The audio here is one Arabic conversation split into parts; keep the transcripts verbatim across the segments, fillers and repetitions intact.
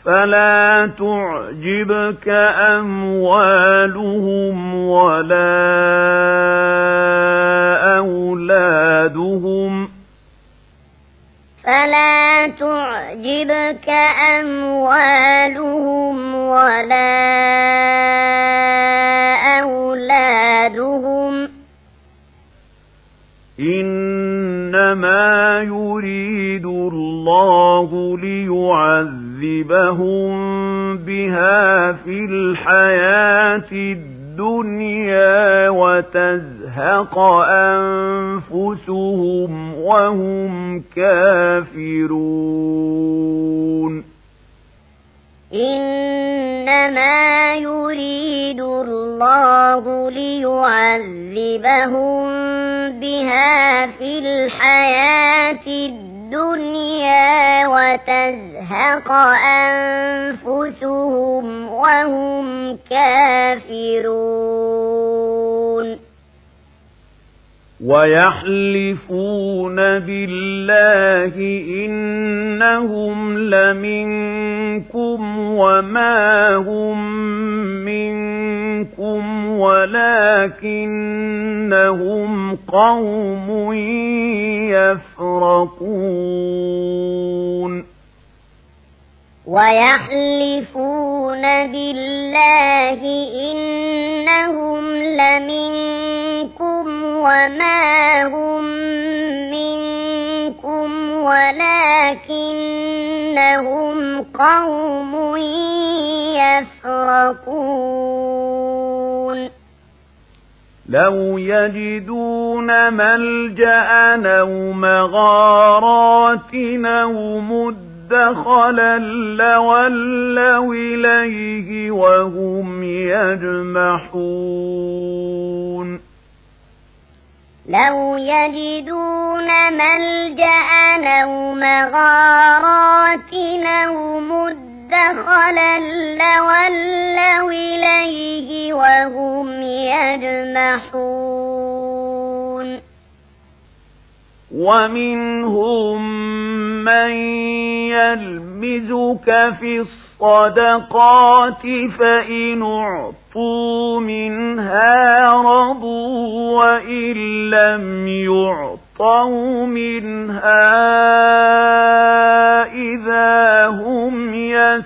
فلا تعجبك أموالهم ولا أولادهم فلا تعجبك أموالهم ولا أولادهم إنما يريد الله ليعذبهم بها في الحياة الدنيا وتزهق أنفسهم وهم كافرون إنما يريد الله ليعذبهم بها في الحياة الدنيا وتزهق أنفسهم وهم كافرون ويحلفون بالله إنهم لمنكم وما هم منكم ولكنهم قوم يفرقون ويحلفون بالله إنهم لمنكم وما هم منكم ولكنهم قوم يفرقون لو يجدون ملجأ أو مغارات أو مدخلا لولوا إليه وهم يجمحون لو يجدون ملجأ أو مغارات أو مدخلا لولوا إليه وهم يجمحون ومنهم من يلمزك في الصدقات فإن أعطوا منها رضوا وإن لم يعطوا منها إذا هم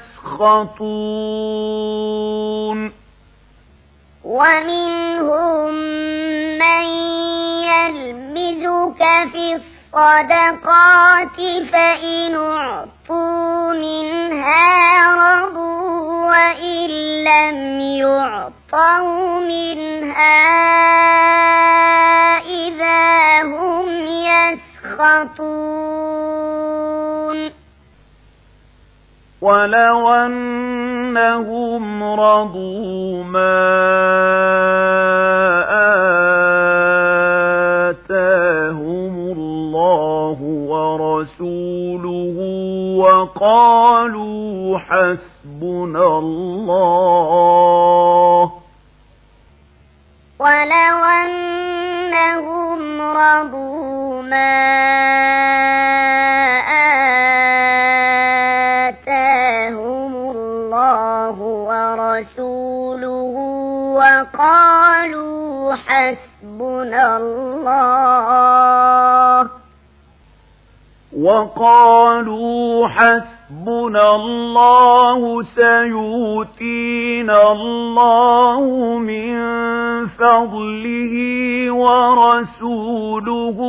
يسخطون ومنهم من يلمزك في الصدقات فإن أعطوا منها رضوا وإن لم يعطوا منها إذا هم يسخطون ولو أنهم رضوا ما آتاهم الله ورسوله وقالوا حسبنا الله ولو أنهم رضوا ما آتاهم الله ورسوله وقالوا حسبنا الله وقالوا حسبنا الله سيؤتينا الله من فضله ورسوله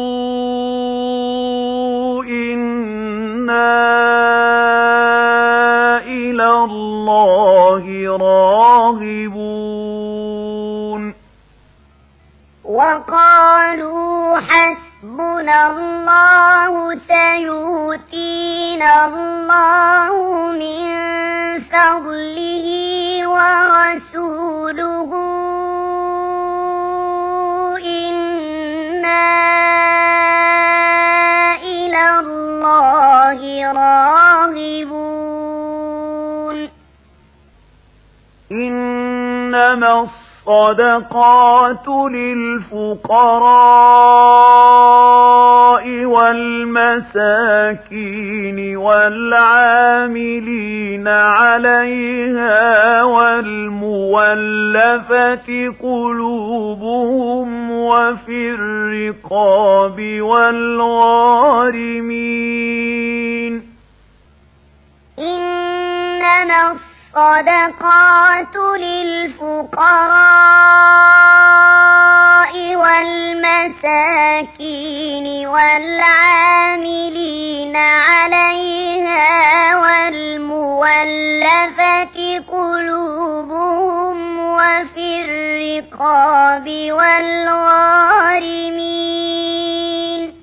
إنا إلى الله راغبون وقالوا حسبنا الله سيؤتينا الله من فضله ورسوله إنا إلى الله راغبون إنما الصدقات للفقراء والمساكين والعاملين عليها والمولفة قلوبهم وفي الرقاب والغارمين. إنما الصدقات للفقراء والمساكين والعاملين عليها والمولفة قلوبهم وفي الرقاب والغارمين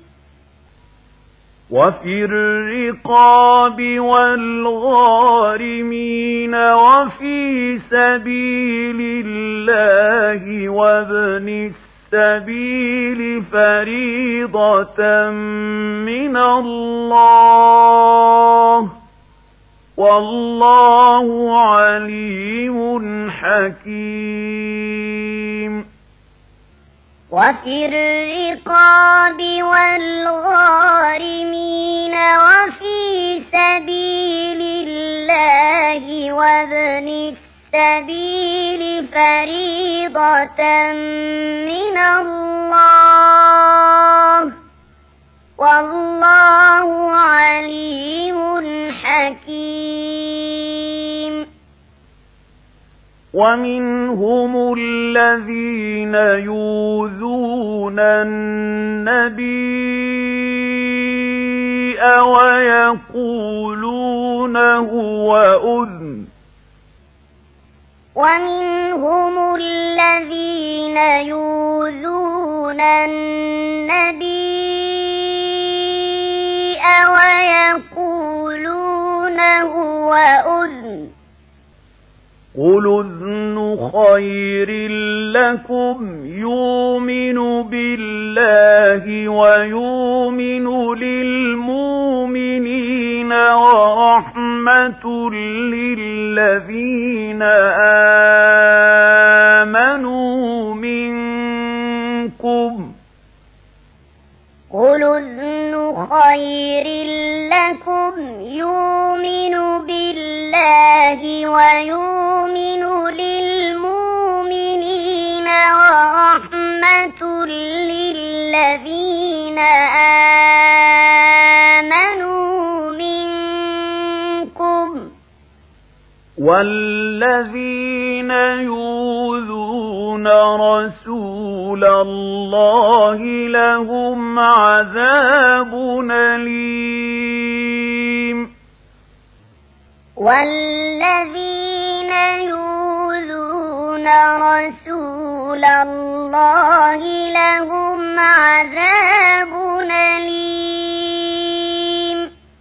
وفي الرقاب والغارمين وفي سبيل الله وابن السبيل فريضة من الله والله عليم حكيم. وفي الرقاب والغارمين وفي سبيل الله وابن السبيل فريضة من الله والله عليم حكيم. ومنهم الذين يؤذون النبي ويقولون هو أذن ومنهم الذين يؤذون النبي ويقولون هو أذن قل أذن خير لكم يؤمن بالله ويؤمن للمؤمنين ورحمة للذين آمنوا منكم. قل أذن خير لكم يؤمن بالله ويؤمن للمؤمنين ورحمة للذين آمنوا منكم. والذين يؤذون رسول الله لهم عذاب أليم. والذين يؤذون رسول الله لهم عذاب